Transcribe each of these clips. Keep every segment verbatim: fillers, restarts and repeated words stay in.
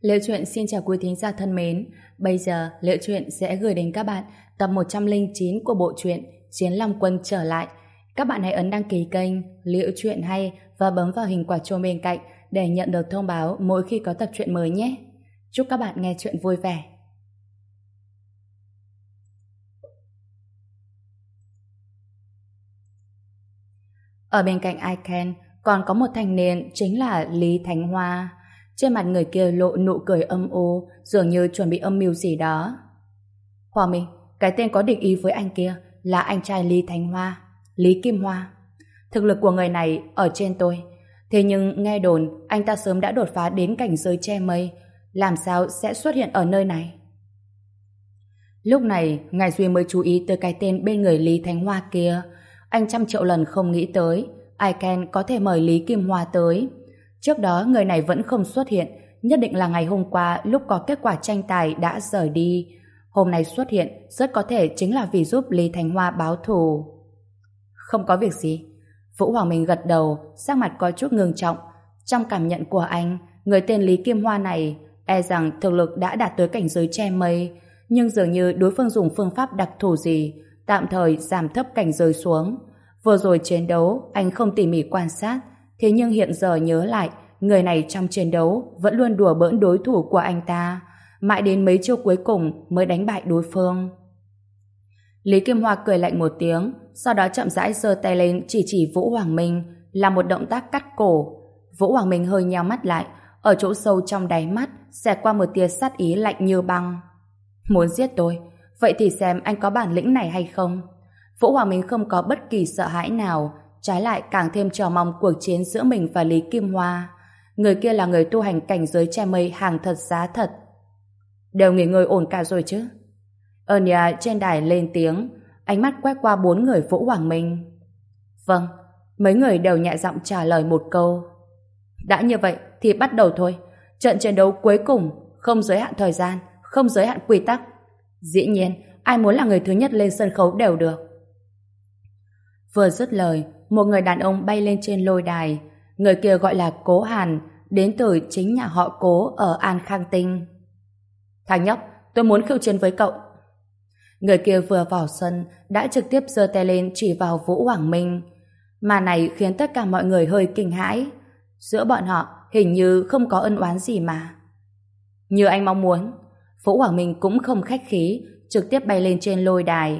Liễu Chuyện xin chào quý thính giả thân mến. Bây giờ Liễu Chuyện sẽ gửi đến các bạn tập một trăm lẻ chín của bộ truyện Chiến Long Quân trở lại. Các bạn hãy ấn đăng ký kênh Liễu Chuyện hay và bấm vào hình quả chuông bên cạnh để nhận được thông báo mỗi khi có tập truyện mới nhé. Chúc các bạn nghe chuyện vui vẻ. Ở bên cạnh Aiken còn có một thanh niên, chính là Lý Thánh Hoa. Trên mặt người kia lộ nụ cười âm u, dường như chuẩn bị âm mưu gì đó. Hòa Minh, cái tên có địch ý với anh kia là anh trai Lý Thánh Hoa, Lý Kim Hoa. Thực lực của người này ở trên tôi, thế nhưng nghe đồn anh ta sớm đã đột phá đến cảnh giới che mây, làm sao sẽ xuất hiện ở nơi này? Lúc này, Ngài Duy mới chú ý tới cái tên bên người Lý Thánh Hoa kia. Anh trăm triệu lần không nghĩ tới Aiken có thể mời Lý Kim Hoa tới. Trước đó người này vẫn không xuất hiện, nhất định là ngày hôm qua lúc có kết quả tranh tài đã rời đi. Hôm nay xuất hiện rất có thể chính là vì giúp Lý Thánh Hoa báo thù. Không có việc gì. Vũ Hoàng Minh gật đầu, sắc mặt có chút ngưng trọng. Trong cảm nhận của anh, người tên Lý Kim Hoa này e rằng thực lực đã đạt tới cảnh giới che mây, nhưng dường như đối phương dùng phương pháp đặc thù gì, tạm thời giảm thấp cảnh giới xuống. Vừa rồi chiến đấu, anh không tỉ mỉ quan sát, thế nhưng hiện giờ nhớ lại, người này trong chiến đấu vẫn luôn đùa bỡn đối thủ của anh ta, mãi đến mấy chiêu cuối cùng mới đánh bại đối phương. Lý Kim Hoa cười lạnh một tiếng, sau đó chậm rãi giơ tay lên chỉ chỉ Vũ Hoàng Minh, là một động tác cắt cổ. Vũ Hoàng Minh hơi nheo mắt lại, ở chỗ sâu trong đáy mắt xẹt qua một tia sát ý lạnh như băng. Muốn giết tôi? Vậy thì xem anh có bản lĩnh này hay không? Vũ Hoàng Minh không có bất kỳ sợ hãi nào, trái lại càng thêm chờ mong cuộc chiến giữa mình và Lý Kim Hoa. Người kia là người tu hành cảnh giới che mây hàng thật giá thật. Đều nghỉ ngơi ổn cả rồi chứ? Anya trên đài lên tiếng, ánh mắt quét qua bốn người Vũ Hoàng Minh. Vâng, mấy người đều nhẹ giọng trả lời một câu. Đã như vậy thì bắt đầu thôi. Trận chiến đấu cuối cùng, không giới hạn thời gian, không giới hạn quy tắc. Dĩ nhiên, ai muốn là người thứ nhất lên sân khấu đều được. Vừa dứt lời, một người đàn ông bay lên trên lôi đài. Người kia gọi là Cố Hàn, đến từ chính nhà họ Cố ở An Khang Tinh. Thằng nhóc, tôi muốn khiêu chiến với cậu. Người kia vừa vào sân đã trực tiếp giơ tay lên chỉ vào Vũ Hoàng Minh. Mà này khiến tất cả mọi người hơi kinh hãi. Giữa bọn họ hình như không có ân oán gì mà. Như anh mong muốn, Vũ Hoàng Minh cũng không khách khí, trực tiếp bay lên trên lôi đài.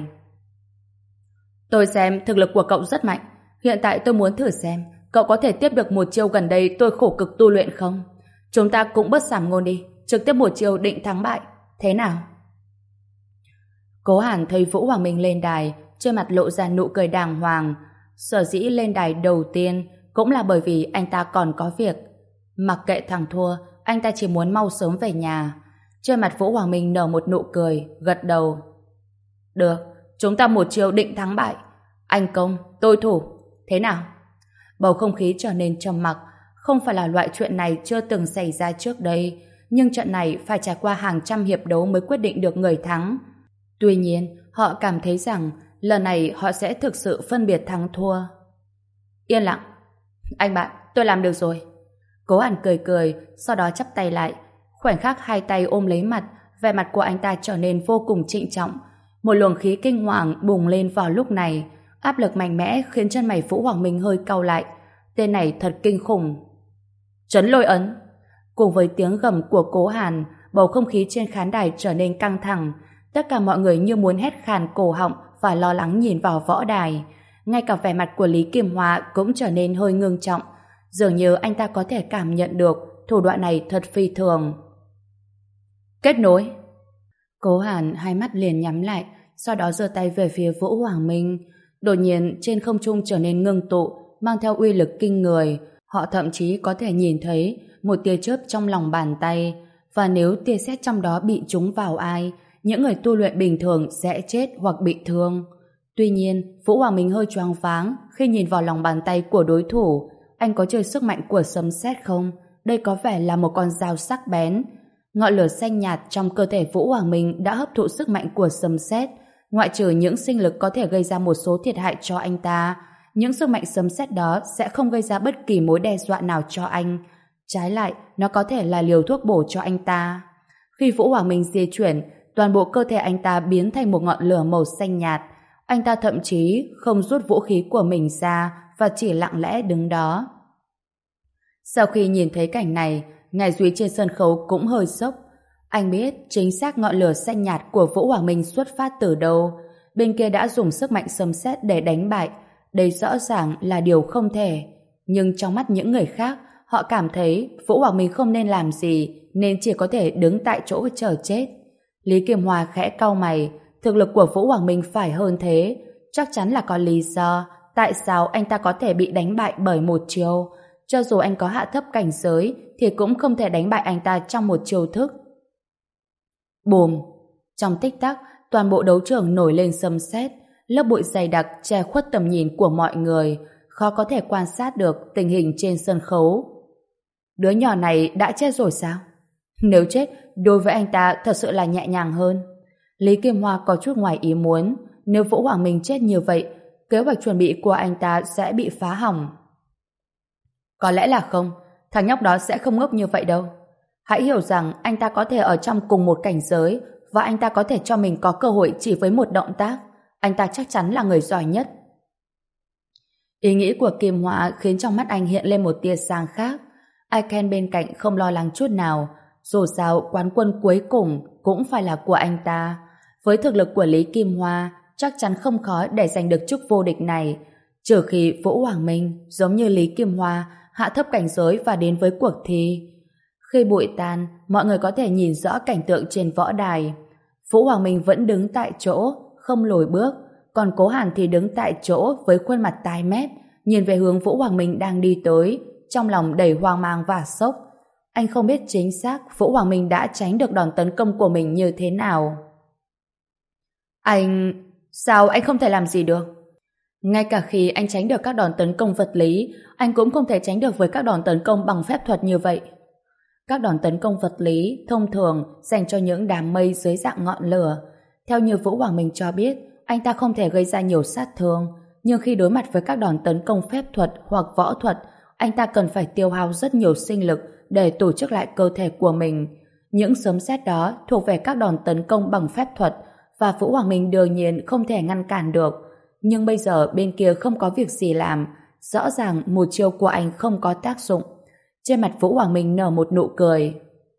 Tôi xem thực lực của cậu rất mạnh. Hiện tại tôi muốn thử xem cậu có thể tiếp được một chiêu gần đây tôi khổ cực tu luyện không? Chúng ta cũng bớt sàm ngôn đi, trực tiếp một chiêu định thắng bại. Thế nào? Cố Hàn thấy Vũ Hoàng Minh lên đài, trên mặt lộ ra nụ cười đàng hoàng. Sở dĩ lên đài đầu tiên cũng là bởi vì anh ta còn có việc. Mặc kệ thằng thua, anh ta chỉ muốn mau sớm về nhà. Trên mặt Vũ Hoàng Minh nở một nụ cười, gật đầu. Được, chúng ta một chiều định thắng bại. Anh công, tôi thủ. Thế nào? Bầu không khí trở nên trầm mặc. Không phải là loại chuyện này chưa từng xảy ra trước đây, nhưng trận này phải trải qua hàng trăm hiệp đấu mới quyết định được người thắng. Tuy nhiên, họ cảm thấy rằng lần này họ sẽ thực sự phân biệt thắng thua. Yên lặng. Anh bạn, tôi làm được rồi. Cố Hàn cười cười, sau đó chắp tay lại. Khoảnh khắc hai tay ôm lấy mặt, vẻ mặt của anh ta trở nên vô cùng trịnh trọng. Một luồng khí kinh hoàng bùng lên vào lúc này. Áp lực mạnh mẽ khiến chân mày Vũ Hoàng Minh hơi cau lại. Tên này thật kinh khủng. Trấn lôi ấn. Cùng với tiếng gầm của Cố Hàn, bầu không khí trên khán đài trở nên căng thẳng. Tất cả mọi người như muốn hét khàn cổ họng và lo lắng nhìn vào võ đài. Ngay cả vẻ mặt của Lý Kim Hoa cũng trở nên hơi ngưng trọng. Dường như anh ta có thể cảm nhận được thủ đoạn này thật phi thường. Kết nối. Cố Hàn hai mắt liền nhắm lại, sau đó giơ tay về phía Vũ Hoàng Minh. Đột nhiên trên không trung trở nên ngưng tụ, mang theo uy lực kinh người. Họ thậm chí có thể nhìn thấy một tia chớp trong lòng bàn tay, và nếu tia sét trong đó bị trúng vào ai, những người tu luyện bình thường sẽ chết hoặc bị thương. Tuy nhiên, Vũ Hoàng Minh hơi choáng váng khi nhìn vào lòng bàn tay của đối thủ. Anh có chơi sức mạnh của sấm sét không? Đây có vẻ là một con dao sắc bén. Ngọn lửa xanh nhạt trong cơ thể Vũ Hoàng Minh đã hấp thụ sức mạnh của sấm sét. Ngoại trừ những sinh lực có thể gây ra một số thiệt hại cho anh ta, những sức mạnh sấm sét đó sẽ không gây ra bất kỳ mối đe dọa nào cho anh. Trái lại, nó có thể là liều thuốc bổ cho anh ta. Khi Vũ Hoàng Minh di chuyển, toàn bộ cơ thể anh ta biến thành một ngọn lửa màu xanh nhạt. Anh ta thậm chí không rút vũ khí của mình ra và chỉ lặng lẽ đứng đó. Sau khi nhìn thấy cảnh này, Ngải Duy trên sân khấu cũng hơi sốc. Anh biết chính xác ngọn lửa xanh nhạt của Vũ Hoàng Minh xuất phát từ đâu. Bên kia đã dùng sức mạnh sấm sét để đánh bại. Đây rõ ràng là điều không thể. Nhưng trong mắt những người khác, họ cảm thấy Vũ Hoàng Minh không nên làm gì, nên chỉ có thể đứng tại chỗ chờ chết. Lý Kim Hoa khẽ cau mày, thực lực của Vũ Hoàng Minh phải hơn thế. Chắc chắn là có lý do tại sao anh ta có thể bị đánh bại bởi một chiêu. Cho dù anh có hạ thấp cảnh giới thì cũng không thể đánh bại anh ta trong một chiêu thức. Bùm! Trong tích tắc, toàn bộ đấu trường nổi lên sấm sét, lớp bụi dày đặc che khuất tầm nhìn của mọi người, khó có thể quan sát được tình hình trên sân khấu. Đứa nhỏ này đã chết rồi sao? Nếu chết, đối với anh ta thật sự là nhẹ nhàng hơn. Lý Kim Hoa có chút ngoài ý muốn, nếu Vũ Hoàng Minh chết như vậy, kế hoạch chuẩn bị của anh ta sẽ bị phá hỏng. Có lẽ là không, thằng nhóc đó sẽ không ngốc như vậy đâu. Hãy hiểu rằng anh ta có thể ở trong cùng một cảnh giới và anh ta có thể cho mình có cơ hội chỉ với một động tác. Anh ta chắc chắn là người giỏi nhất. Ý nghĩ của Kim Hoa khiến trong mắt anh hiện lên một tia sáng khác. Aiken bên cạnh không lo lắng chút nào. Dù sao quán quân cuối cùng cũng phải là của anh ta. Với thực lực của Lý Kim Hoa, chắc chắn không khó để giành được chức vô địch này. Trừ khi Vũ Hoàng Minh giống như Lý Kim Hoa hạ thấp cảnh giới và đến với cuộc thi. Khi bụi tan, mọi người có thể nhìn rõ cảnh tượng trên võ đài. Vũ Hoàng Minh vẫn đứng tại chỗ, không lùi bước, còn Cố Hàn thì đứng tại chỗ với khuôn mặt tái mét, nhìn về hướng Vũ Hoàng Minh đang đi tới, trong lòng đầy hoang mang và sốc. Anh không biết chính xác Vũ Hoàng Minh đã tránh được đòn tấn công của mình như thế nào. Anh... Sao anh không thể làm gì được? Ngay cả khi anh tránh được các đòn tấn công vật lý, anh cũng không thể tránh được với các đòn tấn công bằng phép thuật như vậy. Các đòn tấn công vật lý thông thường dành cho những đám mây dưới dạng ngọn lửa. Theo như Vũ Hoàng Minh cho biết, anh ta không thể gây ra nhiều sát thương, nhưng khi đối mặt với các đòn tấn công phép thuật hoặc võ thuật, anh ta cần phải tiêu hao rất nhiều sinh lực để tổ chức lại cơ thể của mình. Những sấm sét đó thuộc về các đòn tấn công bằng phép thuật và Vũ Hoàng Minh đương nhiên không thể ngăn cản được. Nhưng bây giờ bên kia không có việc gì làm, rõ ràng một chiêu của anh không có tác dụng. Trên mặt Vũ Hoàng Minh nở một nụ cười.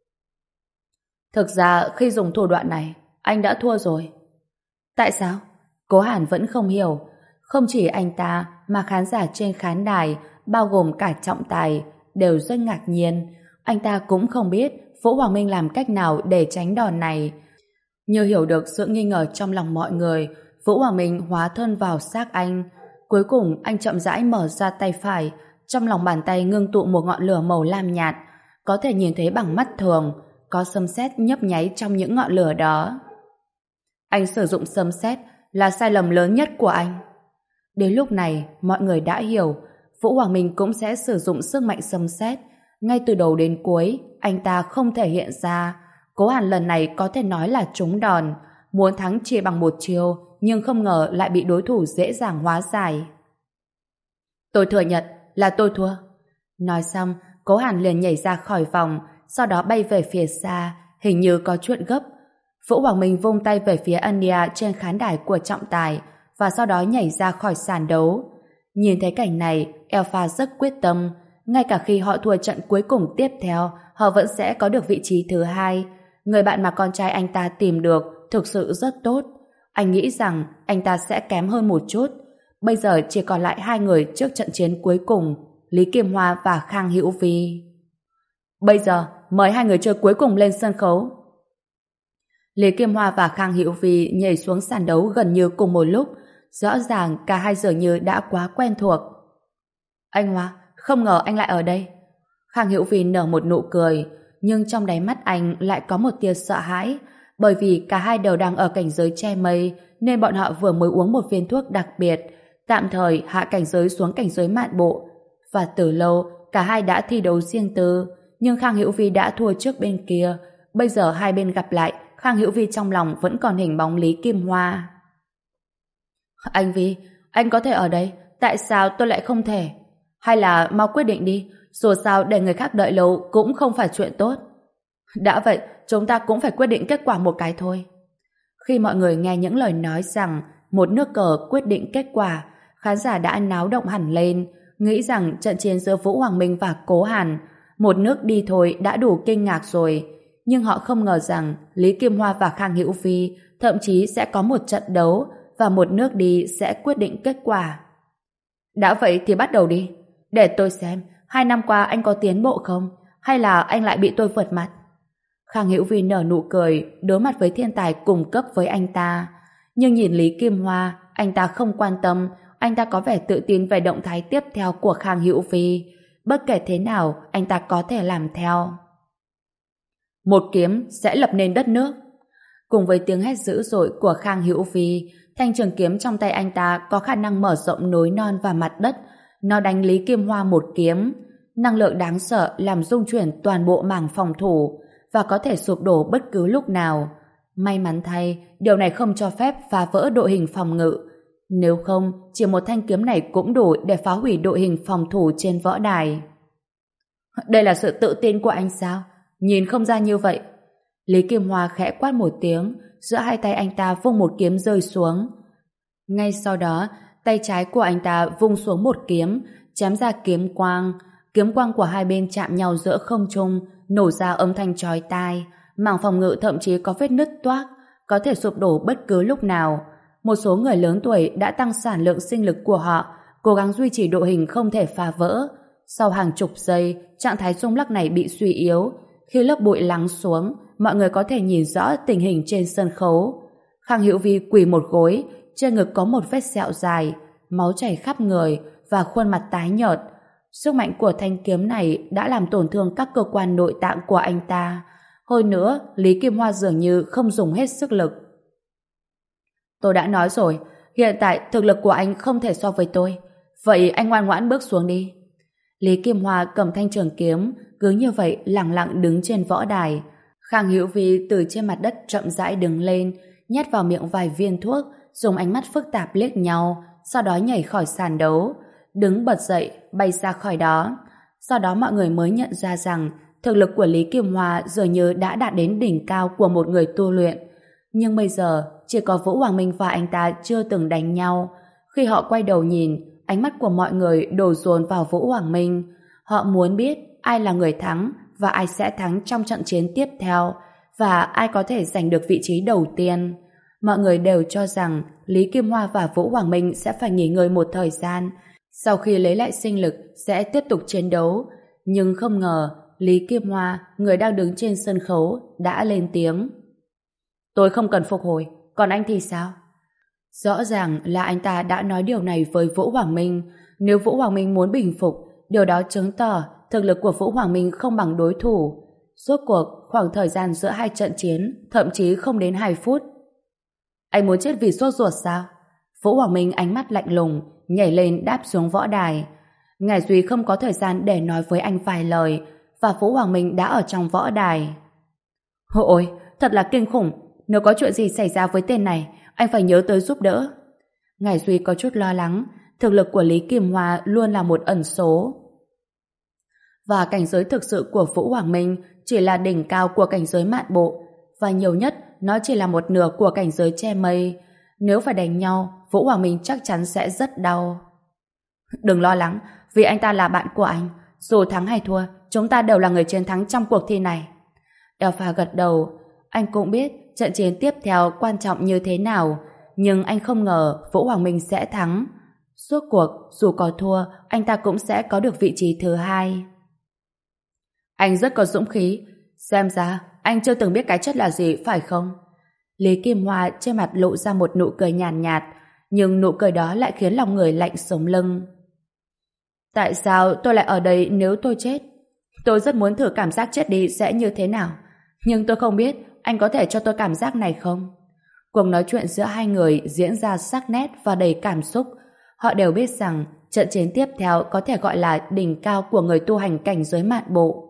Thực ra khi dùng thủ đoạn này, anh đã thua rồi. Tại sao? Cố Hàn vẫn không hiểu. Không chỉ anh ta mà khán giả trên khán đài, bao gồm cả trọng tài, đều rất ngạc nhiên. Anh ta cũng không biết Vũ Hoàng Minh làm cách nào để tránh đòn này. Như hiểu được sự nghi ngờ trong lòng mọi người, Vũ Hoàng Minh hóa thân vào xác anh. Cuối cùng anh chậm rãi mở ra tay phải, trong lòng bàn tay ngưng tụ một ngọn lửa màu lam nhạt, có thể nhìn thấy bằng mắt thường, có sấm sét nhấp nháy trong những ngọn lửa đó. Anh sử dụng sấm sét là sai lầm lớn nhất của anh. Đến lúc này, mọi người đã hiểu, Vũ Hoàng Minh cũng sẽ sử dụng sức mạnh sấm sét. Ngay từ đầu đến cuối, anh ta không thể hiện ra. Cố Hàn lần này có thể nói là trúng đòn, muốn thắng chỉ bằng một chiêu, nhưng không ngờ lại bị đối thủ dễ dàng hóa giải. Tôi thừa nhận là tôi thua. Nói xong, Cố Hàn liền nhảy ra khỏi vòng, sau đó bay về phía xa, hình như có chuyện gấp. Vũ Hoàng Minh vung tay về phía Anya trên khán đài của trọng tài, và sau đó nhảy ra khỏi sàn đấu. Nhìn thấy cảnh này, Alpha rất quyết tâm. Ngay cả khi họ thua trận cuối cùng tiếp theo, họ vẫn sẽ có được vị trí thứ hai. Người bạn mà con trai anh ta tìm được thực sự rất tốt. Anh nghĩ rằng anh ta sẽ kém hơn một chút. Bây giờ chỉ còn lại hai người trước trận chiến cuối cùng, Lý Kim Hoa và Khang Hữu Vi. Bây giờ, mời hai người chơi cuối cùng lên sân khấu. Lý Kim Hoa và Khang Hữu Vi nhảy xuống sàn đấu gần như cùng một lúc. Rõ ràng cả hai dường như đã quá quen thuộc. Anh Hoa, không ngờ anh lại ở đây. Khang Hữu Vi nở một nụ cười, nhưng trong đáy mắt anh lại có một tia sợ hãi, bởi vì cả hai đều đang ở cảnh giới che mây, nên bọn họ vừa mới uống một viên thuốc đặc biệt, tạm thời hạ cảnh giới xuống cảnh giới mạn bộ. Và từ lâu, cả hai đã thi đấu riêng tư, nhưng Khang Hữu Vi đã thua trước bên kia. Bây giờ hai bên gặp lại, Khang Hữu Vi trong lòng vẫn còn hình bóng Lý Kim Hoa. Anh Vi, anh có thể ở đây, tại sao tôi lại không thể? Hay là mau quyết định đi, dù sao để người khác đợi lâu cũng không phải chuyện tốt. Đã vậy, chúng ta cũng phải quyết định kết quả một cái thôi. Khi mọi người nghe những lời nói rằng một nước cờ quyết định kết quả, khán giả đã náo động hẳn lên, nghĩ rằng trận chiến giữa Vũ Hoàng Minh và Cố Hàn, một nước đi thôi đã đủ kinh ngạc rồi. Nhưng họ không ngờ rằng Lý Kim Hoa và Khang Hữu Phi thậm chí sẽ có một trận đấu và một nước đi sẽ quyết định kết quả. Đã vậy thì bắt đầu đi. Để tôi xem, hai năm qua anh có tiến bộ không? Hay là anh lại bị tôi vượt mặt? Khang Hữu Vi nở nụ cười, đối mặt với thiên tài cùng cấp với anh ta. Nhưng nhìn Lý Kim Hoa, anh ta không quan tâm, anh ta có vẻ tự tin về động thái tiếp theo của Khang Hữu Vi. Bất kể thế nào, anh ta có thể làm theo. Một kiếm sẽ lập nên đất nước. Cùng với tiếng hét dữ dội của Khang Hữu Vi, thanh trường kiếm trong tay anh ta có khả năng mở rộng núi non và mặt đất. Nó đánh Lý Kim Hoa một kiếm. Năng lượng đáng sợ làm rung chuyển toàn bộ mảng phòng thủ và có thể sụp đổ bất cứ lúc nào. May mắn thay, điều này không cho phép phá vỡ đội hình phòng ngự. Nếu không, chỉ một thanh kiếm này cũng đủ để phá hủy đội hình phòng thủ trên võ đài. Đây là sự tự tin của anh sao? Nhìn không ra như vậy. Lý Kim Hoa khẽ quát một tiếng, giữa hai tay anh ta vung một kiếm rơi xuống. Ngay sau đó, tay trái của anh ta vung xuống một kiếm, chém ra kiếm quang. Kiếm quang của hai bên chạm nhau giữa không trung, nổ ra âm thanh chói tai. Mảng phòng ngự thậm chí có vết nứt toác, có thể sụp đổ bất cứ lúc nào. Một số người lớn tuổi đã tăng sản lượng sinh lực của họ, cố gắng duy trì đội hình không thể phá vỡ. Sau hàng chục giây, trạng thái rung lắc này bị suy yếu. Khi lớp bụi lắng xuống, mọi người có thể nhìn rõ tình hình trên sân khấu. Khang Hữu Vi quỳ một gối, trên ngực có một vết sẹo dài, máu chảy khắp người và khuôn mặt tái nhợt. Sức mạnh của thanh kiếm này đã làm tổn thương các cơ quan nội tạng của anh ta. Hơn nữa, Lý Kim Hoa dường như không dùng hết sức lực. Tôi đã nói rồi, hiện tại thực lực của anh không thể so với tôi. Vậy anh ngoan ngoãn bước xuống đi. Lý Kim Hoa cầm thanh trường kiếm, cứ như vậy lặng lặng đứng trên võ đài. Khang Hữu Vi từ trên mặt đất chậm rãi đứng lên, nhét vào miệng vài viên thuốc, dùng ánh mắt phức tạp liếc nhau, sau đó nhảy khỏi sàn đấu, đứng bật dậy, bay ra khỏi đó. Sau đó mọi người mới nhận ra rằng thực lực của Lý Kim Hoa dường như đã đạt đến đỉnh cao của một người tu luyện. Nhưng bây giờ, chỉ có Vũ Hoàng Minh và anh ta chưa từng đánh nhau. Khi họ quay đầu nhìn, ánh mắt của mọi người đổ dồn vào Vũ Hoàng Minh. Họ muốn biết ai là người thắng và ai sẽ thắng trong trận chiến tiếp theo và ai có thể giành được vị trí đầu tiên. Mọi người đều cho rằng Lý Kim Hoa và Vũ Hoàng Minh sẽ phải nghỉ ngơi một thời gian, sau khi lấy lại sinh lực sẽ tiếp tục chiến đấu. Nhưng không ngờ Lý Kim Hoa, người đang đứng trên sân khấu, đã lên tiếng. Tôi không cần phục hồi, còn anh thì sao? Rõ ràng là anh ta đã nói điều này với Vũ Hoàng Minh. Nếu Vũ Hoàng Minh muốn bình phục, điều đó chứng tỏ thực lực của Vũ Hoàng Minh không bằng đối thủ. Rốt cuộc, khoảng thời gian giữa hai trận chiến thậm chí không đến hai phút. Anh muốn chết vì sốt ruột sao? Vũ Hoàng Minh ánh mắt lạnh lùng, nhảy lên đáp xuống võ đài. Ngải Duy không có thời gian để nói với anh vài lời, và Vũ Hoàng Minh đã ở trong võ đài. Ôi, thật là kinh khủng. Nếu có chuyện gì xảy ra với tên này, anh phải nhớ tới giúp đỡ. Ngải Duy có chút lo lắng. Thực lực của Lý Kim Hoa luôn là một ẩn số. Và cảnh giới thực sự của Vũ Hoàng Minh chỉ là đỉnh cao của cảnh giới mạn bộ, và nhiều nhất nó chỉ là một nửa của cảnh giới che mây. Nếu phải đánh nhau, Vũ Hoàng Minh chắc chắn sẽ rất đau. Đừng lo lắng, vì anh ta là bạn của anh. Dù thắng hay thua, chúng ta đều là người chiến thắng trong cuộc thi này. Elpha gật đầu. Anh cũng biết trận chiến tiếp theo quan trọng như thế nào, nhưng anh không ngờ Vũ Hoàng Minh sẽ thắng. Suốt cuộc, dù có thua, anh ta cũng sẽ có được vị trí thứ hai. Anh rất có dũng khí. Xem ra, anh chưa từng biết cái chết là gì, phải không? Lý Kim Hoa trên mặt lộ ra một nụ cười nhàn nhạt, nhạt, nhưng nụ cười đó lại khiến lòng người lạnh sống lưng. Tại sao tôi lại ở đây nếu tôi chết? Tôi rất muốn thử cảm giác chết đi sẽ như thế nào. Nhưng tôi không biết anh có thể cho tôi cảm giác này không? Cuộc nói chuyện giữa hai người diễn ra sắc nét và đầy cảm xúc. Họ đều biết rằng trận chiến tiếp theo có thể gọi là đỉnh cao của người tu hành cảnh giới mạn bộ.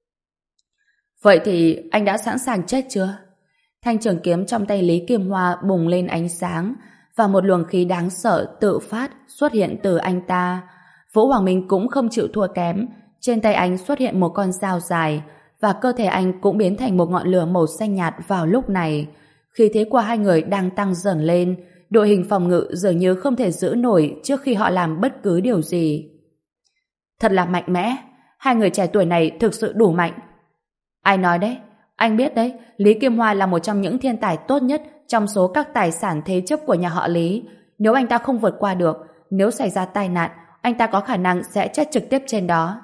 Vậy thì anh đã sẵn sàng chết chưa? Thanh trường kiếm trong tay Lý Kim Hoa bùng lên ánh sáng và một luồng khí đáng sợ tự phát xuất hiện từ anh ta. Vũ Hoàng Minh cũng không chịu thua kém, Trên tay anh xuất hiện một con dao dài, và cơ thể anh cũng biến thành một ngọn lửa màu xanh nhạt vào lúc này. Khí thế của hai người đang tăng dần lên, đội hình phòng ngự dường như không thể giữ nổi trước khi họ làm bất cứ điều gì. Thật là mạnh mẽ, hai người trẻ tuổi này thực sự đủ mạnh. Ai nói đấy? Anh biết đấy, Lý Kim Hoa là một trong những thiên tài tốt nhất trong số các tài sản thế chấp của nhà họ Lý. Nếu anh ta không vượt qua được, nếu xảy ra tai nạn, anh ta có khả năng sẽ chết trực tiếp trên đó.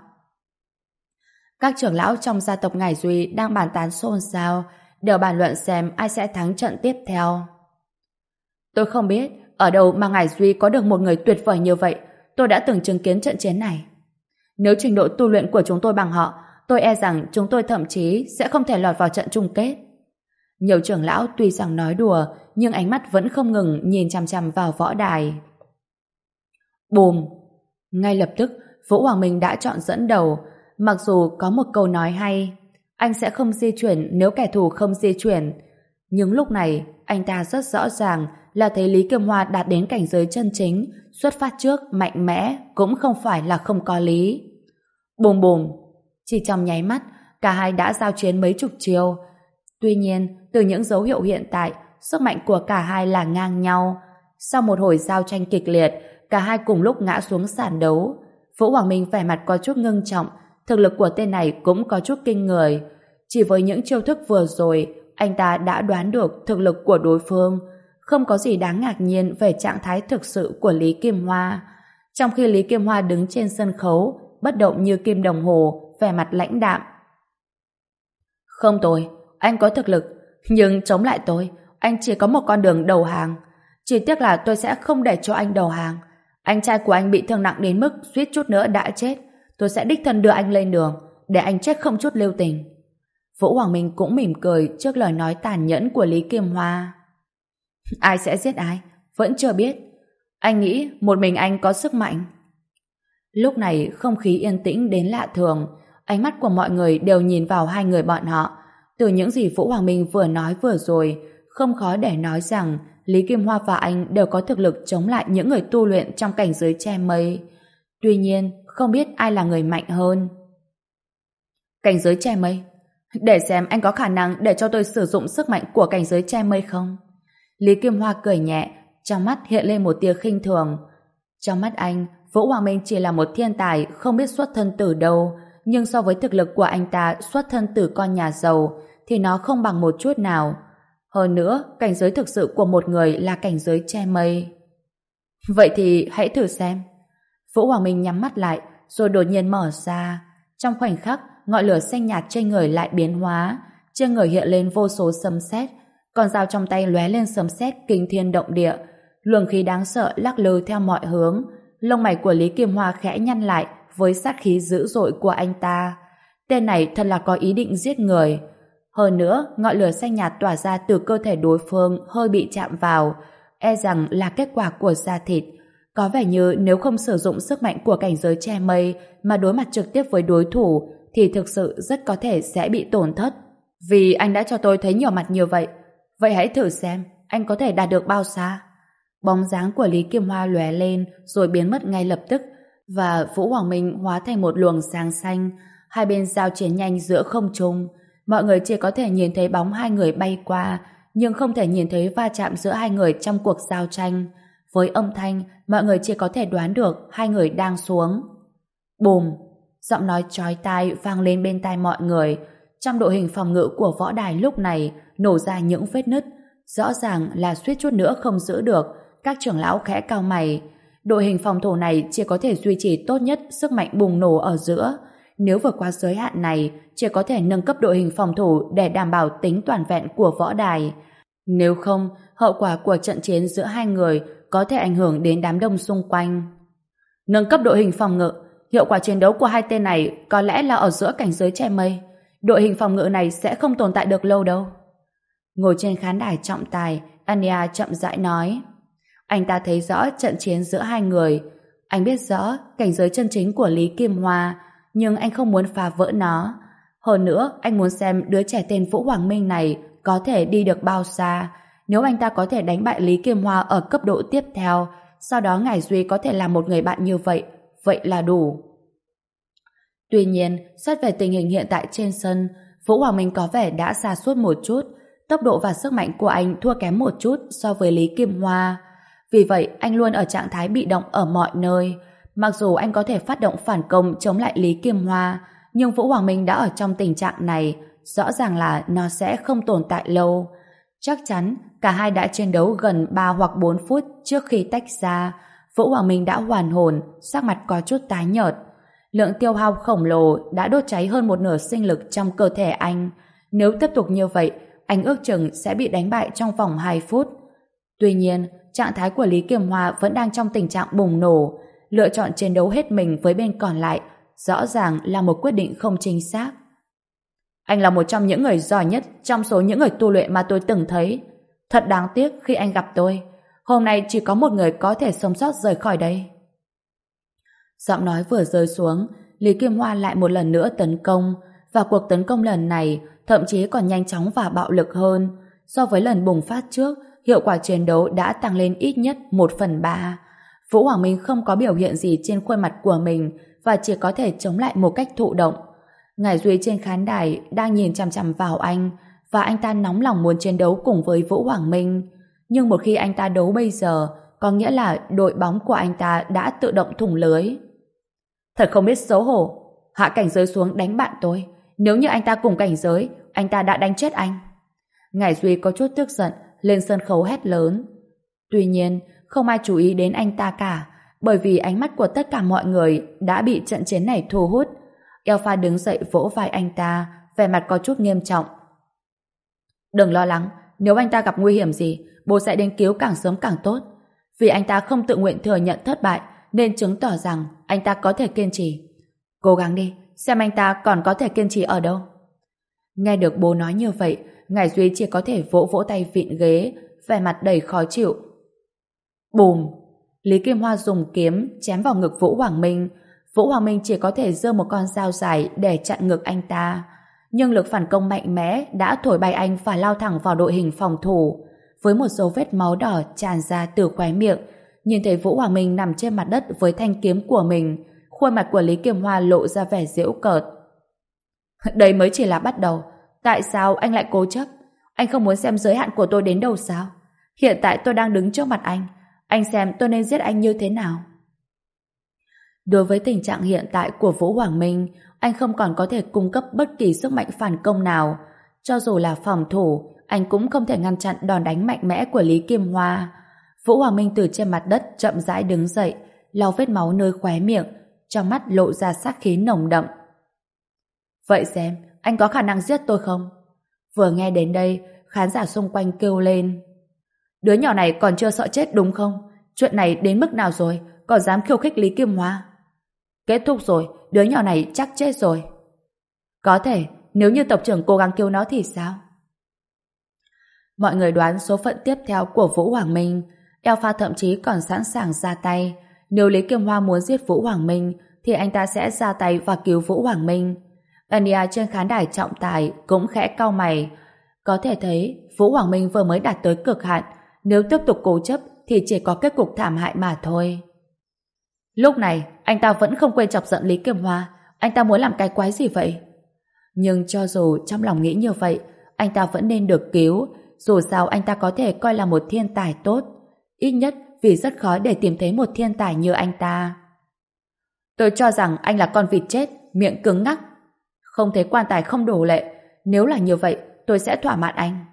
Các trưởng lão trong gia tộc Ngải Duy đang bàn tán xôn xao, đều bàn luận xem ai sẽ thắng trận tiếp theo. Tôi không biết ở đâu mà Ngải Duy có được một người tuyệt vời như vậy. Tôi đã từng chứng kiến trận chiến này. Nếu trình độ tu luyện của chúng tôi bằng họ, tôi e rằng chúng tôi thậm chí sẽ không thể lọt vào trận chung kết. Nhiều trưởng lão tuy rằng nói đùa, nhưng ánh mắt vẫn không ngừng nhìn chằm chằm vào võ đài. Bùm! Ngay lập tức, Vũ Hoàng Minh đã chọn dẫn đầu. Mặc dù có một câu nói hay, anh sẽ không di chuyển nếu kẻ thù không di chuyển. Nhưng lúc này, anh ta rất rõ ràng là thấy Lý Kim Hoa đạt đến cảnh giới chân chính, xuất phát trước, mạnh mẽ, cũng không phải là không có lý. Bùm bùm! Chỉ trong nháy mắt, cả hai đã giao chiến mấy chục chiêu. Tuy nhiên, từ những dấu hiệu hiện tại, sức mạnh của cả hai là ngang nhau. Sau một hồi giao tranh kịch liệt, cả hai cùng lúc ngã xuống sàn đấu. Vũ Hoàng Minh vẻ mặt có chút ngưng trọng, thực lực của tên này cũng có chút kinh người. Chỉ với những chiêu thức vừa rồi, anh ta đã đoán được thực lực của đối phương. Không có gì đáng ngạc nhiên về trạng thái thực sự của Lý Kim Hoa. Trong khi Lý Kim Hoa đứng trên sân khấu, bất động như kim đồng hồ, vẻ mặt lãnh đạm. Không tôi, anh có thực lực, nhưng chống lại tôi, anh chỉ có một con đường đầu hàng. Chỉ tiếc là tôi sẽ không để cho anh đầu hàng. Anh trai của anh bị thương nặng đến mức suýt chút nữa đã chết. Tôi sẽ đích thân đưa anh lên đường, để anh chết không chút lưu tình. Vũ Hoàng Minh cũng mỉm cười trước lời nói tàn nhẫn của Lý Kim Hoa. Ai sẽ giết ai? Vẫn chưa biết. Anh nghĩ một mình anh có sức mạnh. Lúc này không khí yên tĩnh đến lạ thường. Ánh mắt của mọi người đều nhìn vào hai người bọn họ. Từ những gì Vũ Hoàng Minh vừa nói vừa rồi, không khó để nói rằng Lý Kim Hoa và anh đều có thực lực chống lại những người tu luyện trong cảnh giới che mây. Tuy nhiên, không biết ai là người mạnh hơn. Cảnh giới che mây? Để xem anh có khả năng để cho tôi sử dụng sức mạnh của cảnh giới che mây không? Lý Kim Hoa cười nhẹ, trong mắt hiện lên một tia khinh thường. Trong mắt anh, Vũ Hoàng Minh chỉ là một thiên tài không biết xuất thân từ đâu, nhưng so với thực lực của anh ta xuất thân từ con nhà giàu, thì nó không bằng một chút nào. Hơn nữa, cảnh giới thực sự của một người là cảnh giới che mây. Vậy thì hãy thử xem. Vũ Hoàng Minh nhắm mắt lại, rồi đột nhiên mở ra. Trong khoảnh khắc, ngọn lửa xanh nhạt trên người lại biến hóa, trên người hiện lên vô số sấm sét, con dao trong tay lóe lên sấm sét kinh thiên động địa, luồng khí đáng sợ lắc lư theo mọi hướng. Lông mày của Lý Kim Hoa khẽ nhăn lại với sát khí dữ dội của anh ta. Tên này thật là có ý định giết người. Hơn nữa, ngọn lửa xanh nhạt tỏa ra từ cơ thể đối phương hơi bị chạm vào, e rằng là kết quả của da thịt. Có vẻ như nếu không sử dụng sức mạnh của cảnh giới che mây mà đối mặt trực tiếp với đối thủ thì thực sự rất có thể sẽ bị tổn thất. Vì anh đã cho tôi thấy nhiều mặt như vậy. Vậy hãy thử xem anh có thể đạt được bao xa. Bóng dáng của Lý Kim Hoa lóe lên rồi biến mất ngay lập tức, và Vũ Hoàng Minh hóa thành một luồng sáng xanh. Hai bên giao chiến nhanh giữa không trung. Mọi người chỉ có thể nhìn thấy bóng hai người bay qua, nhưng không thể nhìn thấy va chạm giữa hai người trong cuộc giao tranh. Với âm thanh, mọi người chỉ có thể đoán được hai người đang xuống. Bùm! Giọng nói chói tai vang lên bên tai mọi người. Trong đội hình phòng ngự của võ đài lúc này nổ ra những vết nứt, rõ ràng là suýt chút nữa không giữ được. Các trưởng lão khẽ cau mày. Đội hình phòng thủ này chỉ có thể duy trì tốt nhất sức mạnh bùng nổ ở giữa. Nếu vượt qua giới hạn này, chỉ có thể nâng cấp đội hình phòng thủ để đảm bảo tính toàn vẹn của võ đài. Nếu không, hậu quả của trận chiến giữa hai người có thể ảnh hưởng đến đám đông xung quanh. Nâng cấp đội hình phòng ngự, hiệu quả chiến đấu của hai tên này có lẽ là ở giữa cảnh giới che mây. Đội hình phòng ngự này sẽ không tồn tại được lâu đâu. Ngồi trên khán đài trọng tài, Anya chậm rãi nói. Anh ta thấy rõ trận chiến giữa hai người. Anh biết rõ cảnh giới chân chính của Lý Kim Hoa, nhưng anh không muốn phá vỡ nó. Hơn nữa, anh muốn xem đứa trẻ tên Vũ Hoàng Minh này có thể đi được bao xa. Nếu anh ta có thể đánh bại Lý Kim Hoa ở cấp độ tiếp theo, sau đó Ngải Duy có thể làm một người bạn như vậy, vậy là đủ. Tuy nhiên, xét về tình hình hiện tại trên sân, Vũ Hoàng Minh có vẻ đã sa sút một chút, tốc độ và sức mạnh của anh thua kém một chút so với Lý Kim Hoa. Vì vậy, anh luôn ở trạng thái bị động ở mọi nơi. Mặc dù anh có thể phát động phản công chống lại Lý Kim Hoa, nhưng Vũ Hoàng Minh đã ở trong tình trạng này, rõ ràng là nó sẽ không tồn tại lâu. Chắc chắn, cả hai đã chiến đấu gần ba hoặc bốn phút trước khi tách ra. Vũ Hoàng Minh đã hoàn hồn, sắc mặt có chút tái nhợt. Lượng tiêu hao khổng lồ đã đốt cháy hơn một nửa sinh lực trong cơ thể anh. Nếu tiếp tục như vậy, anh ước chừng sẽ bị đánh bại trong vòng hai phút. Tuy nhiên, trạng thái của Lý Kiềm Hoa vẫn đang trong tình trạng bùng nổ. Lựa chọn chiến đấu hết mình với bên còn lại rõ ràng là một quyết định không chính xác. Anh là một trong những người giỏi nhất trong số những người tu luyện mà tôi từng thấy. Thật đáng tiếc khi anh gặp tôi. Hôm nay chỉ có một người có thể sống sót rời khỏi đây. Giọng nói vừa rơi xuống, Lý Kim Hoa lại một lần nữa tấn công, và cuộc tấn công lần này thậm chí còn nhanh chóng và bạo lực hơn. So với lần bùng phát trước, hiệu quả chiến đấu đã tăng lên ít nhất một phần ba. Vũ Hoàng Minh không có biểu hiện gì trên khuôn mặt của mình và chỉ có thể chống lại một cách thụ động. Ngải Duy trên khán đài đang nhìn chằm chằm vào anh, và anh ta nóng lòng muốn chiến đấu cùng với Vũ Hoàng Minh. Nhưng một khi anh ta đấu bây giờ, có nghĩa là đội bóng của anh ta đã tự động thủng lưới. Thật không biết xấu hổ, hạ cảnh giới xuống đánh bạn tôi. Nếu như anh ta cùng cảnh giới, anh ta đã đánh chết anh. Ngải Duy có chút tức giận, lên sân khấu hét lớn. Tuy nhiên, không ai chú ý đến anh ta cả, bởi vì ánh mắt của tất cả mọi người đã bị trận chiến này thu hút. Elpha đứng dậy vỗ vai anh ta, vẻ mặt có chút nghiêm trọng. Đừng lo lắng, nếu anh ta gặp nguy hiểm gì, bố sẽ đến cứu càng sớm càng tốt. Vì anh ta không tự nguyện thừa nhận thất bại, nên chứng tỏ rằng anh ta có thể kiên trì. Cố gắng đi, xem anh ta còn có thể kiên trì ở đâu. Nghe được bố nói như vậy, Ngải Duy chỉ có thể vỗ vỗ tay vịn ghế, vẻ mặt đầy khó chịu. Bùm! Lý Kim Hoa dùng kiếm chém vào ngực Vũ Hoàng Minh. Vũ Hoàng Minh chỉ có thể giơ một con dao dài để chặn ngực anh ta. Nhưng lực phản công mạnh mẽ đã thổi bay anh và lao thẳng vào đội hình phòng thủ. Với một dấu vết máu đỏ tràn ra từ khóe miệng, nhìn thấy Vũ Hoàng Minh nằm trên mặt đất với thanh kiếm của mình, khuôn mặt của Lý Kim Hoa lộ ra vẻ giễu cợt. Đây mới chỉ là bắt đầu. Tại sao anh lại cố chấp? Anh không muốn xem giới hạn của tôi đến đâu sao? Hiện tại tôi đang đứng trước mặt anh. Anh xem tôi nên giết anh như thế nào? Đối với tình trạng hiện tại của Vũ Hoàng Minh, anh không còn có thể cung cấp bất kỳ sức mạnh phản công nào. Cho dù là phòng thủ, anh cũng không thể ngăn chặn đòn đánh mạnh mẽ của Lý Kim Hoa. Vũ Hoàng Minh từ trên mặt đất chậm rãi đứng dậy, lau vết máu nơi khóe miệng, trong mắt lộ ra sát khí nồng đậm. Vậy xem, anh có khả năng giết tôi không? Vừa nghe đến đây, khán giả xung quanh kêu lên. Đứa nhỏ này còn chưa sợ chết đúng không? Chuyện này đến mức nào rồi, còn dám khiêu khích Lý Kim Hoa? Kết thúc rồi, đứa nhỏ này chắc chết rồi. Có thể, nếu như tộc trưởng cố gắng cứu nó thì sao? Mọi người đoán số phận tiếp theo của Vũ Hoàng Minh. Elpha thậm chí còn sẵn sàng ra tay. Nếu Lý Kim Hoa muốn giết Vũ Hoàng Minh, thì anh ta sẽ ra tay và cứu Vũ Hoàng Minh. Ania trên khán đài trọng tài cũng khẽ cau mày. Có thể thấy Vũ Hoàng Minh vừa mới đạt tới cực hạn, nếu tiếp tục cố chấp thì chỉ có kết cục thảm hại mà thôi. Lúc này, anh ta vẫn không quên chọc giận Lý Kim Hoa. Anh ta muốn làm cái quái gì vậy? Nhưng cho dù trong lòng nghĩ như vậy, anh ta vẫn nên được cứu. Dù sao anh ta có thể coi là một thiên tài tốt. Ít nhất vì rất khó để tìm thấy một thiên tài như anh ta. Tôi cho rằng anh là con vịt chết, miệng cứng ngắc. Không thấy quan tài không đổ lệ. Nếu là như vậy, tôi sẽ thỏa mãn anh.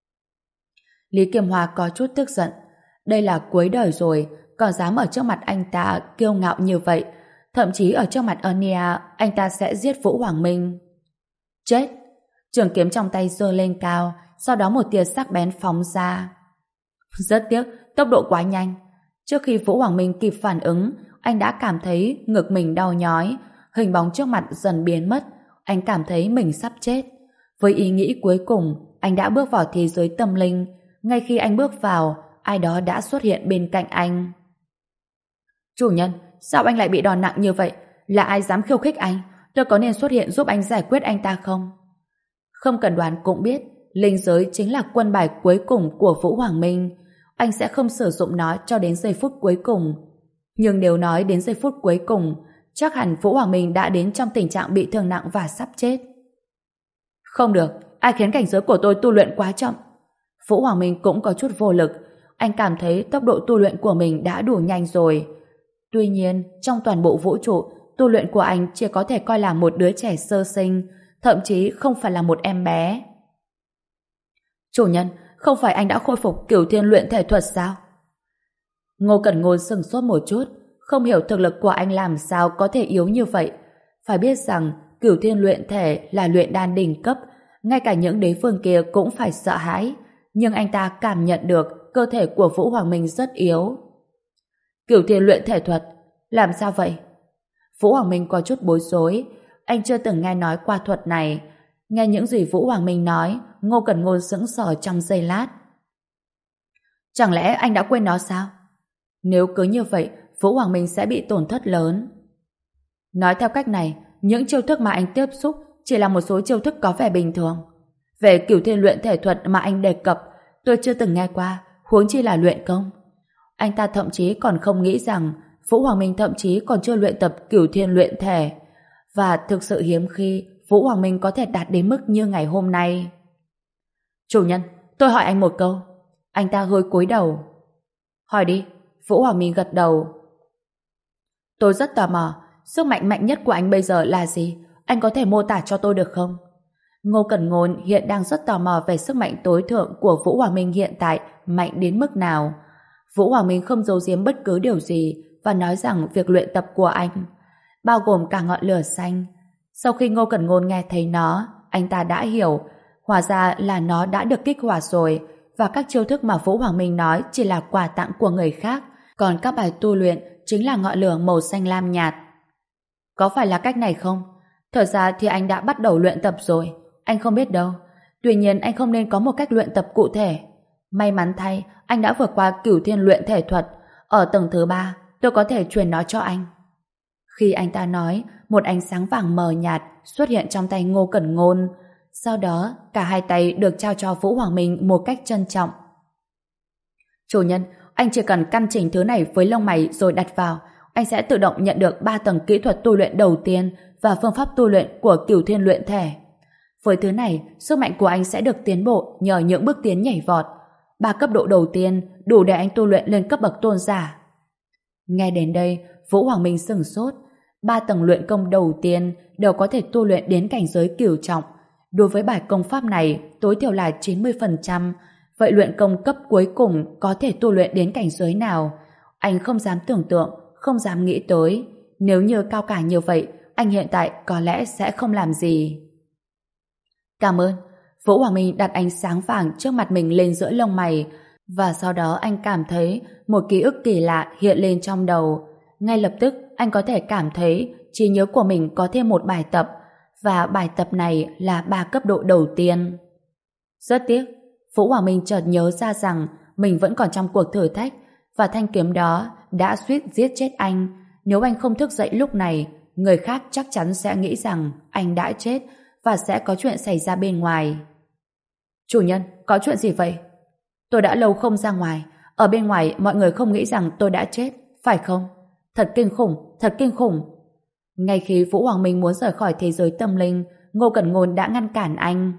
Lý Kim Hoa có chút tức giận. Đây là cuối đời rồi, còn dám ở trước mặt anh ta kiêu ngạo như vậy. Thậm chí ở trước mặt Ania, anh ta sẽ giết Vũ Hoàng Minh. Chết! Trường kiếm trong tay giơ lên cao, sau đó một tia sắc bén phóng ra. Rất tiếc, tốc độ quá nhanh. Trước khi Vũ Hoàng Minh kịp phản ứng, anh đã cảm thấy ngực mình đau nhói, hình bóng trước mặt dần biến mất. Anh cảm thấy mình sắp chết. Với ý nghĩ cuối cùng, anh đã bước vào thế giới tâm linh. Ngay khi anh bước vào, ai đó đã xuất hiện bên cạnh anh. Chủ nhân, sao anh lại bị đòn nặng như vậy? Là ai dám khiêu khích anh? Tôi có nên xuất hiện giúp anh giải quyết anh ta không? Không cần đoán cũng biết, linh giới chính là quân bài cuối cùng của Vũ Hoàng Minh. Anh sẽ không sử dụng nó cho đến giây phút cuối cùng. Nhưng nếu nói đến giây phút cuối cùng, chắc hẳn Vũ Hoàng Minh đã đến trong tình trạng bị thương nặng và sắp chết. Không được, ai khiến cảnh giới của tôi tu luyện quá chậm? Vũ Hoàng Minh cũng có chút vô lực. Anh cảm thấy tốc độ tu luyện của mình đã đủ nhanh rồi. Tuy nhiên, trong toàn bộ vũ trụ, tu luyện của anh chỉ có thể coi là một đứa trẻ sơ sinh, thậm chí không phải là một em bé. Chủ nhân, không phải anh đã khôi phục cửu thiên luyện thể thuật sao? Ngô Cẩn Ngôn sững sốt một chút, không hiểu thực lực của anh làm sao có thể yếu như vậy. Phải biết rằng cửu thiên luyện thể là luyện đan đỉnh cấp, ngay cả những đế vương kia cũng phải sợ hãi. Nhưng anh ta cảm nhận được cơ thể của Vũ Hoàng Minh rất yếu. Cửu thiên luyện thể thuật, làm sao vậy? Vũ Hoàng Minh có chút bối rối, anh chưa từng nghe nói qua thuật này. Nghe những gì Vũ Hoàng Minh nói, Ngô Cẩn Ngôn sững sờ trong giây lát. Chẳng lẽ anh đã quên nó sao? Nếu cứ như vậy, Vũ Hoàng Minh sẽ bị tổn thất lớn. Nói theo cách này, những chiêu thức mà anh tiếp xúc chỉ là một số chiêu thức có vẻ bình thường. Về cửu thiên luyện thể thuật mà anh đề cập, tôi chưa từng nghe qua, huống chi là luyện công. Anh ta thậm chí còn không nghĩ rằng Vũ Hoàng Minh thậm chí còn chưa luyện tập cửu thiên luyện thể. Và thực sự hiếm khi Vũ Hoàng Minh có thể đạt đến mức như ngày hôm nay. Chủ nhân, tôi hỏi anh một câu. Anh ta hơi cúi đầu. Hỏi đi. Vũ Hoàng Minh gật đầu. Tôi rất tò mò, sức mạnh mạnh nhất của anh bây giờ là gì? Anh có thể mô tả cho tôi được không? Ngô Cẩn Ngôn hiện đang rất tò mò về sức mạnh tối thượng của Vũ Hoàng Minh hiện tại mạnh đến mức nào. Vũ Hoàng Minh không giấu giếm bất cứ điều gì và nói rằng việc luyện tập của anh bao gồm cả ngọn lửa xanh. Sau khi Ngô Cẩn Ngôn nghe thấy nó, anh ta đã hiểu, hóa ra là nó đã được kích hoạt rồi, và các chiêu thức mà Vũ Hoàng Minh nói chỉ là quà tặng của người khác, còn các bài tu luyện chính là ngọn lửa màu xanh lam nhạt. Có phải là cách này không? Thật ra thì anh đã bắt đầu luyện tập rồi, anh không biết đâu. Tuy nhiên anh không nên có một cách luyện tập cụ thể. May mắn thay, anh đã vượt qua cửu thiên luyện thể thuật. Ở tầng thứ ba, tôi có thể truyền nó cho anh. Khi anh ta nói, một ánh sáng vàng mờ nhạt xuất hiện trong tay Ngô Cẩn Ngôn. Sau đó, cả hai tay được trao cho Vũ Hoàng Minh một cách trân trọng. Chủ nhân, anh chỉ cần căn chỉnh thứ này với lông mày rồi đặt vào, anh sẽ tự động nhận được ba tầng kỹ thuật tu luyện đầu tiên và phương pháp tu luyện của cửu thiên luyện thể. Với thứ này, sức mạnh của anh sẽ được tiến bộ nhờ những bước tiến nhảy vọt. Ba cấp độ đầu tiên đủ để anh tu luyện lên cấp bậc tôn giả. Nghe đến đây, Vũ Hoàng Minh sửng sốt. Ba tầng luyện công đầu tiên đều có thể tu luyện đến cảnh giới cửu trọng. Đối với bài công pháp này, tối thiểu là chín mươi phần trăm. Vậy luyện công cấp cuối cùng có thể tu luyện đến cảnh giới nào? Anh không dám tưởng tượng, không dám nghĩ tới. Nếu như cao cả như vậy, anh hiện tại có lẽ sẽ không làm gì. Cảm ơn. Vũ Hoàng Minh đặt ánh sáng vàng trước mặt mình lên giữa lông mày, và sau đó anh cảm thấy một ký ức kỳ lạ hiện lên trong đầu. Ngay lập tức anh có thể cảm thấy trí nhớ của mình có thêm một bài tập, và bài tập này là ba cấp độ đầu tiên. Rất tiếc, Vũ Hoàng Minh chợt nhớ ra rằng mình vẫn còn trong cuộc thử thách, và thanh kiếm đó đã suýt giết chết anh. Nếu anh không thức dậy lúc này, người khác chắc chắn sẽ nghĩ rằng anh đã chết và sẽ có chuyện xảy ra bên ngoài. Chủ nhân, có chuyện gì vậy? Tôi đã lâu không ra ngoài, ở bên ngoài mọi người không nghĩ rằng tôi đã chết, phải không? Thật kinh khủng, thật kinh khủng. Ngay khi Vũ Hoàng Minh muốn rời khỏi thế giới tâm linh, Ngô Cẩn Ngôn đã ngăn cản anh.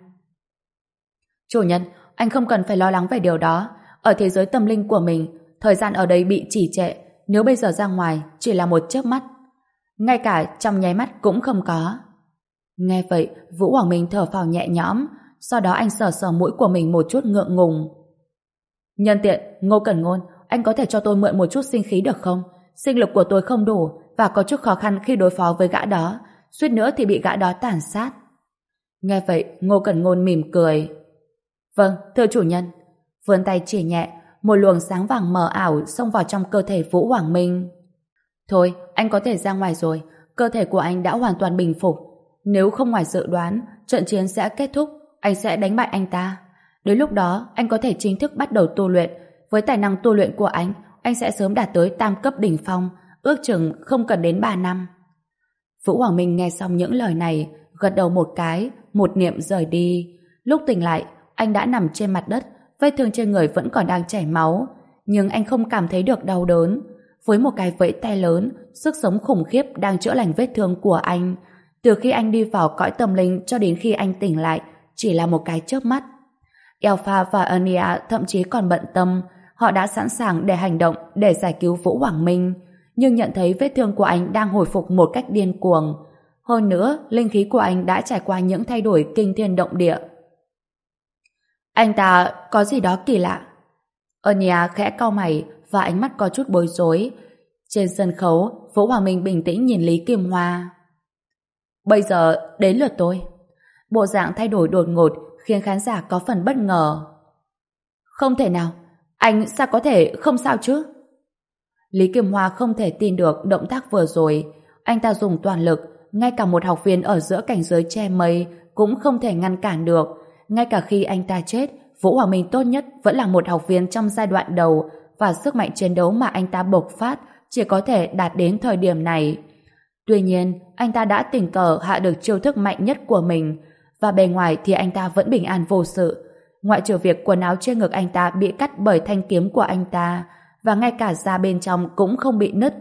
Chủ nhân, anh không cần phải lo lắng về điều đó. Ở thế giới tâm linh của mình, thời gian ở đây bị trì trệ, nếu bây giờ ra ngoài chỉ là một chớp mắt. Ngay cả trong nháy mắt cũng không có. Nghe vậy, Vũ Hoàng Minh thở phào nhẹ nhõm, sau đó anh sờ sờ mũi của mình một chút ngượng ngùng. Nhân tiện, Ngô Cẩn Ngôn, anh có thể cho tôi mượn một chút sinh khí được không? Sinh lực của tôi không đủ và có chút khó khăn khi đối phó với gã đó, suýt nữa thì bị gã đó tàn sát. Nghe vậy, Ngô Cẩn Ngôn mỉm cười. Vâng, thưa chủ nhân. Vươn tay chỉ nhẹ, một luồng sáng vàng mờ ảo xông vào trong cơ thể Vũ Hoàng Minh. Thôi, anh có thể ra ngoài rồi, cơ thể của anh đã hoàn toàn bình phục. Nếu không ngoài dự đoán, trận chiến sẽ kết thúc, anh sẽ đánh bại anh ta. Đến lúc đó, anh có thể chính thức bắt đầu tu luyện. Với tài năng tu luyện của anh, anh sẽ sớm đạt tới tam cấp đỉnh phong, ước chừng không cần đến ba năm. Vũ Hoàng Minh nghe xong những lời này, gật đầu một cái, một niệm rời đi. Lúc tỉnh lại, anh đã nằm trên mặt đất, vết thương trên người vẫn còn đang chảy máu, nhưng anh không cảm thấy được đau đớn. với một cái vẫy tay lớn, sức sống khủng khiếp đang chữa lành vết thương của anh. Từ khi anh đi vào cõi tâm linh cho đến khi anh tỉnh lại, chỉ là một cái chớp mắt. Elpha và Anya thậm chí còn bận tâm, họ đã sẵn sàng để hành động để giải cứu Vũ Hoàng Minh, nhưng nhận thấy vết thương của anh đang hồi phục một cách điên cuồng. Hơn nữa, linh khí của anh đã trải qua những thay đổi kinh thiên động địa. Anh ta có gì đó kỳ lạ. Anya khẽ cau mày và ánh mắt có chút bối rối. Trên sân khấu, Vũ Hoàng Minh bình tĩnh nhìn Lý Kim Hoa. Bây giờ đến lượt tôi. Bộ dạng thay đổi đột ngột khiến khán giả có phần bất ngờ. Không thể nào, anh sao có thể không sao chứ? Lý Kim Hoa không thể tin được động tác vừa rồi. Anh ta dùng toàn lực, ngay cả một học viên ở giữa cảnh giới che mây cũng không thể ngăn cản được. Ngay cả khi anh ta chết, Vũ Hoàng Minh tốt nhất vẫn là một học viên trong giai đoạn đầu, và sức mạnh chiến đấu mà anh ta bộc phát chỉ có thể đạt đến thời điểm này. Tuy nhiên, anh ta đã tình cờ hạ được chiêu thức mạnh nhất của mình, và bề ngoài thì anh ta vẫn bình an vô sự. Ngoại trừ việc quần áo trên ngực anh ta bị cắt bởi thanh kiếm của anh ta, và ngay cả da bên trong cũng không bị nứt.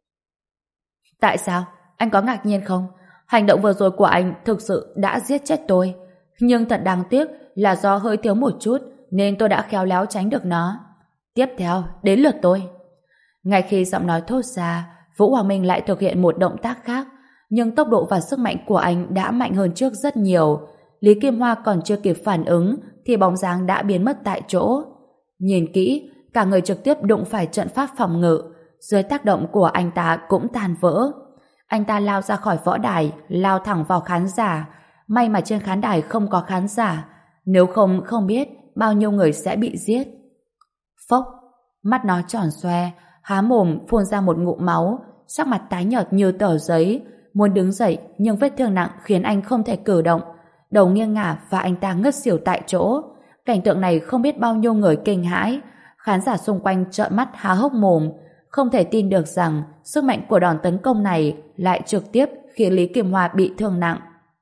Tại sao? Anh có ngạc nhiên không? Hành động vừa rồi của anh thực sự đã giết chết tôi. Nhưng thật đáng tiếc là do hơi thiếu một chút nên tôi đã khéo léo tránh được nó. Tiếp theo, đến lượt tôi. Ngay khi giọng nói thốt ra, Vũ Hoàng Minh lại thực hiện một động tác khác, nhưng tốc độ và sức mạnh của anh đã mạnh hơn trước rất nhiều. Lý Kim Hoa còn chưa kịp phản ứng thì bóng dáng đã biến mất tại chỗ. Nhìn kỹ, cả người trực tiếp đụng phải trận pháp phòng ngự, dưới tác động của anh ta cũng tan vỡ. Anh ta lao ra khỏi võ đài, lao thẳng vào khán giả. May mà trên khán đài không có khán giả, nếu không không biết bao nhiêu người sẽ bị giết. Phốc, mắt nó tròn xoe, há mồm phun ra một ngụm máu, sắc mặt tái nhợt như tờ giấy, muốn đứng dậy nhưng vết thương nặng khiến anh không thể cử động, đầu nghiêng ngả và anh ta ngất xỉu tại chỗ. Cảnh tượng này không biết bao nhiêu người kinh hãi, khán giả xung quanh trợn mắt há hốc mồm, không thể tin được rằng sức mạnh của đòn tấn công này lại trực tiếp khiến Lý Kim Hoa bị thương nặng.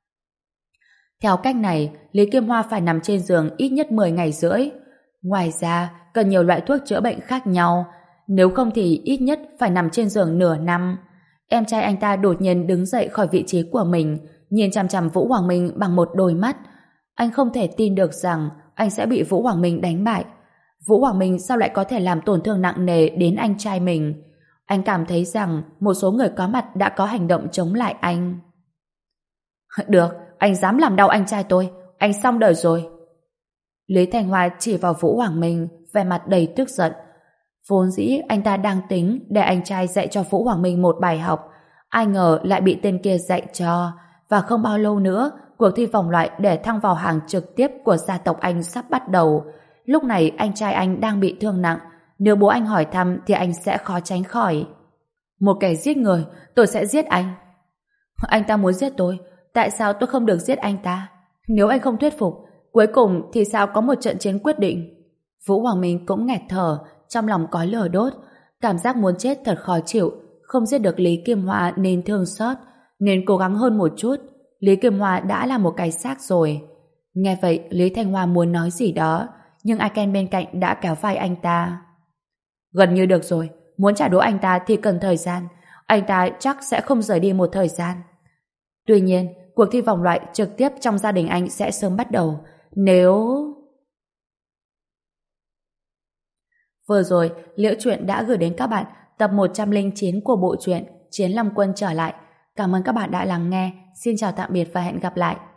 Theo cách này, Lý Kim Hoa phải nằm trên giường ít nhất mười ngày rưỡi. Ngoài ra, cần nhiều loại thuốc chữa bệnh khác nhau, nếu không thì ít nhất phải nằm trên giường nửa năm. Em trai anh ta đột nhiên đứng dậy khỏi vị trí của mình, nhìn chằm chằm Vũ Hoàng Minh bằng một đôi mắt. Anh không thể tin được rằng anh sẽ bị Vũ Hoàng Minh đánh bại. Vũ Hoàng Minh sao lại có thể làm tổn thương nặng nề đến anh trai mình? Anh cảm thấy rằng một số người có mặt đã có hành động chống lại anh. Được, anh dám làm đau anh trai tôi, anh xong đời rồi. Lý Thanh Hoa chỉ vào Vũ Hoàng Minh, vẻ mặt đầy tức giận. Vốn dĩ anh ta đang tính để anh trai dạy cho Vũ Hoàng Minh một bài học, ai ngờ lại bị tên kia dạy cho, và không bao lâu nữa, cuộc thi vòng loại để thăng vào hàng trực tiếp của gia tộc anh sắp bắt đầu. Lúc này anh trai anh đang bị thương nặng, nếu bố anh hỏi thăm thì anh sẽ khó tránh khỏi. Một kẻ giết người, tôi sẽ giết anh. Anh ta muốn giết tôi, tại sao tôi không được giết anh ta? Nếu anh không thuyết phục, cuối cùng thì sao có một trận chiến quyết định? Vũ Hoàng Minh cũng nghẹt thở, trong lòng có lửa đốt, cảm giác muốn chết thật khó chịu, không giết được Lý Kim Hoa nên thương xót, nên cố gắng hơn một chút. Lý Kim Hoa đã là một cái xác rồi. Nghe vậy, Lý Thanh Hoa muốn nói gì đó, nhưng Aiken bên cạnh đã kéo vai anh ta. Gần như được rồi, muốn trả đũa anh ta thì cần thời gian, anh ta chắc sẽ không rời đi một thời gian. Tuy nhiên, cuộc thi vòng loại trực tiếp trong gia đình anh sẽ sớm bắt đầu, nếu... Vừa rồi, Liễu Chuyện đã gửi đến các bạn tập một trăm lẻ chín của bộ truyện Chiến Long Quân trở lại. Cảm ơn các bạn đã lắng nghe. Xin chào tạm biệt và hẹn gặp lại.